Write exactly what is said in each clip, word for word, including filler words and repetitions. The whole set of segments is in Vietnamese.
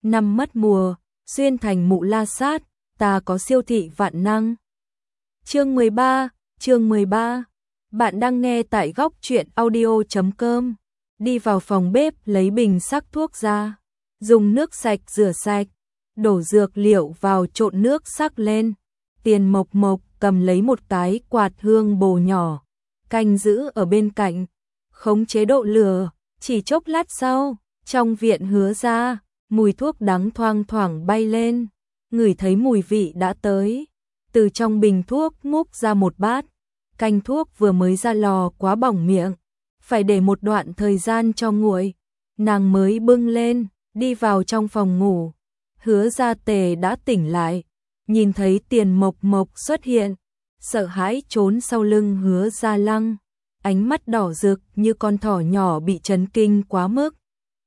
năm mất mùa, xuyên thành mụ la sát, ta có siêu thị vạn năng. Chương mười ba, chương mười ba. Bạn đang nghe tại góc truyện audio chấm com. Đi vào phòng bếp lấy bình sắc thuốc ra, dùng nước sạch rửa sạch, đổ dược liệu vào trộn nước sắc lên. Tiền Mộc Mộc cầm lấy một cái quạt hương bồ nhỏ, canh giữ ở bên cạnh, khống chế độ lửa. Chỉ chốc lát sau, trong viện Hứa ra, mùi thuốc đắng thoang thoảng bay lên. Ngửi thấy mùi vị đã tới, từ trong bình thuốc múc ra một bát. Canh thuốc vừa mới ra lò quá bỏng miệng, phải để một đoạn thời gian cho nguội. Nàng mới bưng lên, đi vào trong phòng ngủ. Hứa Gia Tề đã tỉnh lại, nhìn thấy Tiền Mộc Mộc xuất hiện, sợ hãi trốn sau lưng Hứa Gia Lăng, ánh mắt đỏ rực như con thỏ nhỏ bị chấn kinh quá mức,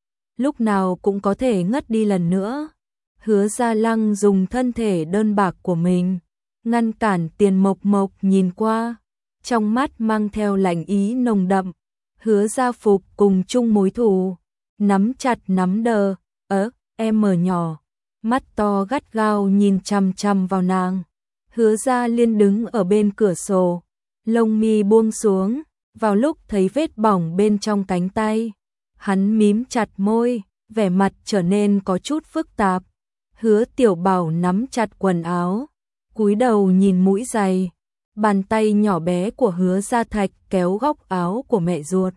lúc nào cũng có thể ngất đi lần nữa. Hứa Gia Lăng dùng thân thể đơn bạc của mình ngăn cản Tiền Mộc Mộc nhìn qua, trong mắt mang theo lạnh ý nồng đậm. Hứa Gia Phục cùng chung mối thù, nắm chặt nắm đờ, ớ, em mở nhỏ, mắt to gắt gao nhìn chằm chằm vào nàng. Hứa Gia Liên đứng ở bên cửa sổ, lông mi buông xuống, vào lúc thấy vết bỏng bên trong cánh tay, hắn mím chặt môi, vẻ mặt trở nên có chút phức tạp. Hứa Tiểu Bảo nắm chặt quần áo, cúi đầu nhìn mũi giày, bàn tay nhỏ bé của Hứa Gia Thạch kéo góc áo của mẹ ruột.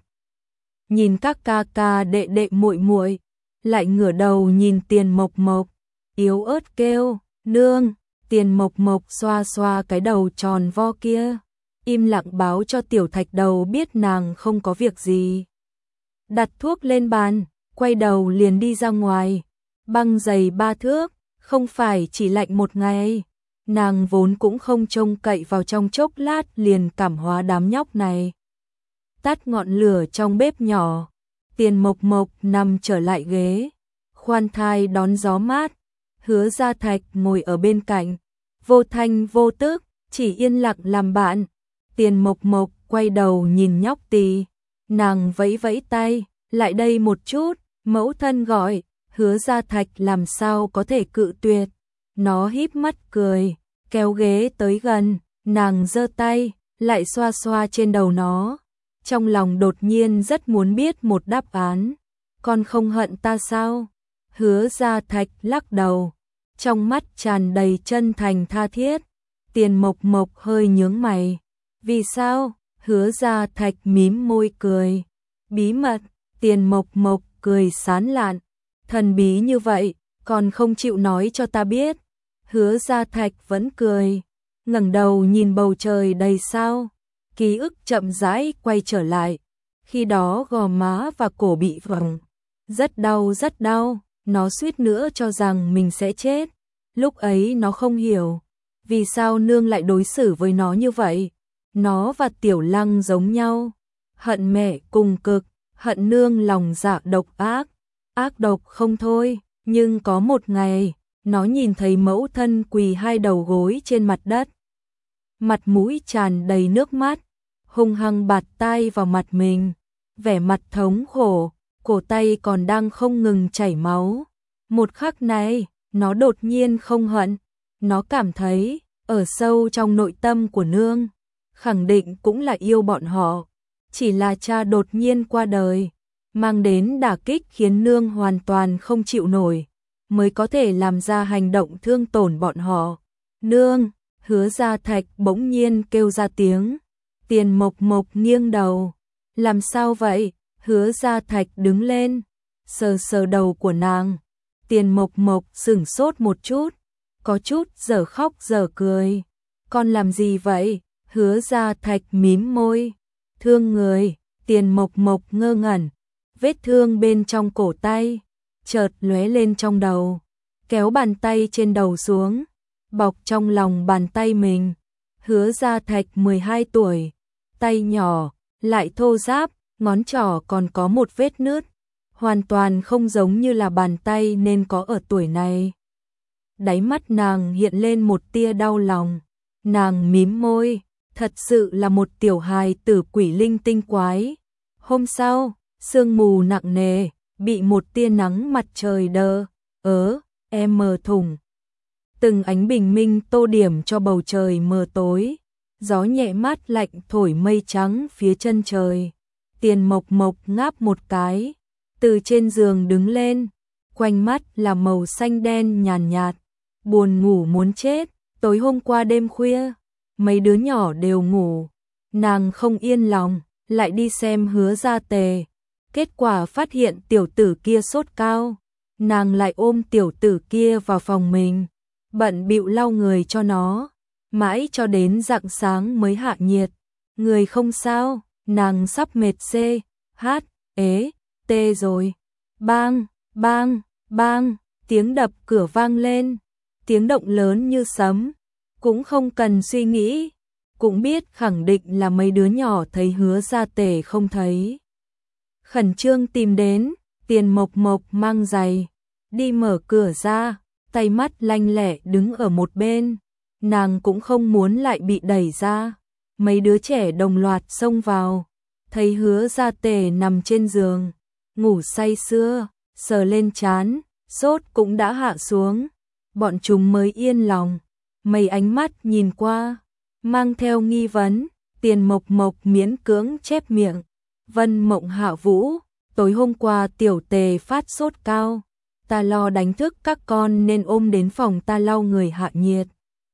Nhìn các ca ca đệ đệ muội muội, lại ngửa đầu nhìn Tiền Mộc Mộc, yếu ớt kêu, "Nương." Tiền Mộc Mộc xoa xoa cái đầu tròn vo kia, im lặng báo cho Tiểu Thạch Đầu biết nàng không có việc gì. Đặt thuốc lên bàn, quay đầu liền đi ra ngoài. Băng giày ba thước, không phải chỉ lạnh một ngày. Nàng vốn cũng không trông cậy vào trong chốc lát liền cảm hóa đám nhóc này. Tắt ngọn lửa trong bếp nhỏ, Tiền Mộc Mộc nằm trở lại ghế, khoan thai đón gió mát. Hứa Gia Thạch ngồi ở bên cạnh, vô thanh vô tức, chỉ yên lặng làm bạn. Tiền Mộc Mộc quay đầu nhìn nhóc tì, nàng vẫy vẫy tay, "Lại đây một chút." Mẫu thân gọi. Hứa Gia Thạch làm sao có thể cự tuyệt. Nó híp mắt cười, kéo ghế tới gần, nàng giơ tay, lại xoa xoa trên đầu nó. Trong lòng đột nhiên rất muốn biết một đáp án. "Con không hận ta sao?" Hứa Gia Thạch lắc đầu, trong mắt tràn đầy chân thành tha thiết. Tiền Mộc Mộc hơi nhướng mày. "Vì sao?" Hứa Gia Thạch mím môi cười. "Bí mật." Tiền Mộc Mộc cười sán lạn. "Thần bí như vậy, còn không chịu nói cho ta biết." Hứa Gia Thạch vẫn cười, ngẩng đầu nhìn bầu trời đầy sao. Ký ức chậm rãi quay trở lại. Khi đó gò má và cổ bị vầng, rất đau rất đau, nó suýt nữa cho rằng mình sẽ chết. Lúc ấy nó không hiểu, vì sao nương lại đối xử với nó như vậy. Nó và Tiểu Lăng giống nhau, hận mẹ cùng cực, hận nương lòng dạ độc ác, ác độc không thôi. Nhưng có một ngày, nó nhìn thấy mẫu thân quỳ hai đầu gối trên mặt đất, mặt mũi tràn đầy nước mắt, hung hăng bạt tay vào mặt mình, vẻ mặt thống khổ, cổ tay còn đang không ngừng chảy máu. Một khắc này, nó đột nhiên không hận, nó cảm thấy, ở sâu trong nội tâm của nương, khẳng định cũng là yêu bọn họ. Chỉ là cha đột nhiên qua đời, mang đến đả kích khiến nương hoàn toàn không chịu nổi, mới có thể làm ra hành động thương tổn bọn họ. "Nương!" Hứa Gia Thạch bỗng nhiên kêu ra tiếng. Tiền Mộc Mộc nghiêng đầu. "Làm sao vậy?" Hứa Gia Thạch đứng lên, sờ sờ đầu của nàng. Tiền Mộc Mộc sửng sốt một chút, có chút dở khóc dở cười. "Con làm gì vậy?" Hứa Gia Thạch mím môi. "Thương người." Tiền Mộc Mộc ngơ ngẩn, vết thương bên trong cổ tay chợt lóe lên trong đầu, kéo bàn tay trên đầu xuống, bọc trong lòng bàn tay mình. Hứa Gia Thạch mười hai tuổi, tay nhỏ, lại thô ráp, ngón trỏ còn có một vết nứt, hoàn toàn không giống như là bàn tay nên có ở tuổi này. Đáy mắt nàng hiện lên một tia đau lòng, nàng mím môi, thật sự là một tiểu hài tử quỷ linh tinh quái. Hôm sau, sương mù nặng nề, bị một tia nắng mặt trời đờ ớ, em mờ thủng. Từng ánh bình minh tô điểm cho bầu trời mờ tối, gió nhẹ mát lạnh thổi mây trắng phía chân trời. Tiền Mộc Mộc ngáp một cái, từ trên giường đứng lên, quanh mắt là màu xanh đen nhàn nhạt, buồn ngủ muốn chết. Tối hôm qua đêm khuya, mấy đứa nhỏ đều ngủ, nàng không yên lòng, lại đi xem Hứa Gia Tề. Kết quả phát hiện tiểu tử kia sốt cao, nàng lại ôm tiểu tử kia vào phòng mình, bận bịu lau người cho nó, mãi cho đến rạng sáng mới hạ nhiệt. Người không sao, nàng sắp mệt xê, hát, ế, tê rồi. Bang, bang, bang, tiếng đập cửa vang lên, tiếng động lớn như sấm, cũng không cần suy nghĩ, cũng biết khẳng định là mấy đứa nhỏ thấy Hứa Gia Tề không thấy. Khẩn trương tìm đến, Tiền Mộc Mộc mang giày, đi mở cửa ra, tay mắt lanh lẹ đứng ở một bên, nàng cũng không muốn lại bị đẩy ra. Mấy đứa trẻ đồng loạt xông vào, thấy Hứa Gia Tề nằm trên giường, ngủ say sưa, sờ lên trán, sốt cũng đã hạ xuống, bọn chúng mới yên lòng. Mấy ánh mắt nhìn qua, mang theo nghi vấn, Tiền Mộc Mộc miễn cưỡng chép miệng. Vân Mộng Hạ Vũ, tối hôm qua tiểu Tề phát sốt cao, ta lo đánh thức các con nên ôm đến phòng ta lau người hạ nhiệt.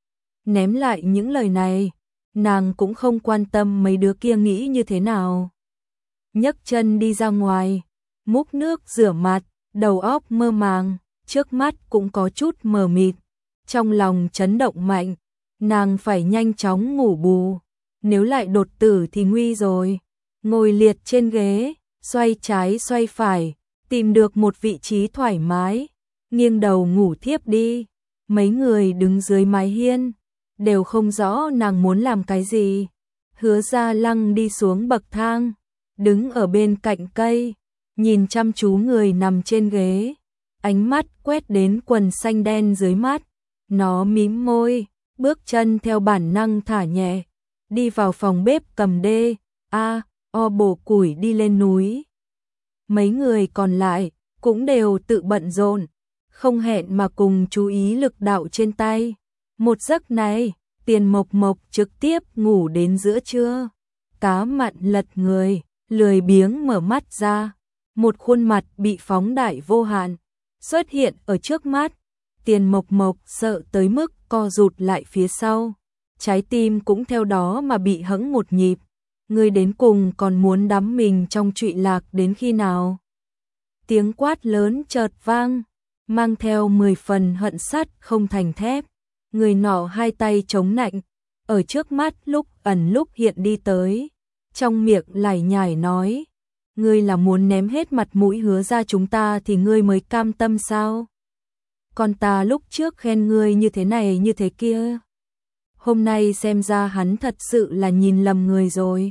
Ném lại những lời này, nàng cũng không quan tâm mấy đứa kia nghĩ như thế nào. Nhấc chân đi ra ngoài, múc nước rửa mặt, đầu óc mơ màng, trước mắt cũng có chút mờ mịt. Trong lòng chấn động mạnh, nàng phải nhanh chóng ngủ bù, nếu lại đột tử thì nguy rồi. Ngồi liệt trên ghế, xoay trái xoay phải, tìm được một vị trí thoải mái, nghiêng đầu ngủ thiếp đi. Mấy người đứng dưới mái hiên, đều không rõ nàng muốn làm cái gì. Hứa Gia Lăng đi xuống bậc thang, đứng ở bên cạnh cây, nhìn chăm chú người nằm trên ghế, ánh mắt quét đến quần xanh đen dưới mắt. Nó mím môi, bước chân theo bản năng thả nhẹ, đi vào phòng bếp cầm đê, a, o bổ củi đi lên núi. Mấy người còn lại cũng đều tự bận rộn, không hẹn mà cùng chú ý lực đạo trên tay. Một giấc này, Tiền Mộc Mộc trực tiếp ngủ đến giữa trưa. Cá mặn lật người, lười biếng mở mắt ra, một khuôn mặt bị phóng đại vô hạn xuất hiện ở trước mắt. Tiền Mộc Mộc sợ tới mức co rụt lại phía sau, trái tim cũng theo đó mà bị hẫng một nhịp. Người đến cùng còn muốn đắm mình trong trụy lạc đến khi nào? Tiếng quát lớn chợt vang, mang theo mười phần hận sắt không thành thép. Người nọ hai tay chống nạnh, ở trước mắt lúc ẩn lúc hiện đi tới, trong miệng lải nhải nói: ngươi là muốn ném hết mặt mũi Hứa ra chúng ta thì ngươi mới cam tâm sao? Còn ta lúc trước khen ngươi như thế này như thế kia, hôm nay xem ra hắn thật sự là nhìn lầm người rồi.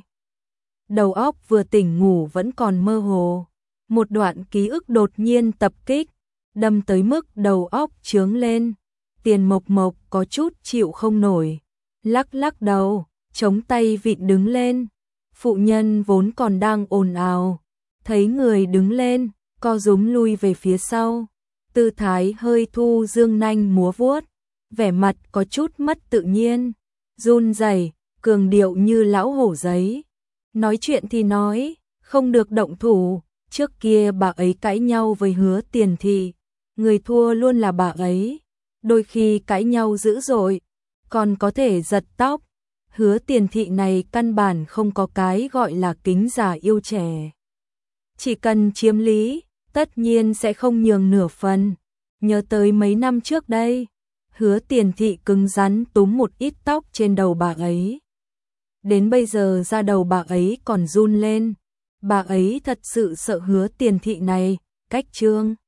Đầu óc vừa tỉnh ngủ vẫn còn mơ hồ, một đoạn ký ức đột nhiên tập kích, đâm tới mức đầu óc chướng lên. Tiền Mộc Mộc có chút chịu không nổi, lắc lắc đầu, chống tay vịn đứng lên. Phụ nhân vốn còn đang ồn ào, thấy người đứng lên, co rúm lui về phía sau, tư thái hơi thu dương nanh múa vuốt, vẻ mặt có chút mất tự nhiên, run rẩy, cường điệu như lão hổ giấy. Nói chuyện thì nói, không được động thủ, trước kia bà ấy cãi nhau với Hứa Tiền Thị, người thua luôn là bà ấy, đôi khi cãi nhau dữ dội, còn có thể giật tóc. Hứa Tiền Thị này căn bản không có cái gọi là kính già yêu trẻ. Chỉ cần chiếm lý, tất nhiên sẽ không nhường nửa phần. Nhớ tới mấy năm trước đây, Hứa Tiền Thị cứng rắn túm một ít tóc trên đầu bà ấy. Đến bây giờ da đầu bà ấy còn run lên. Bà ấy thật sự sợ Hứa Tiền Thị này, cách trương.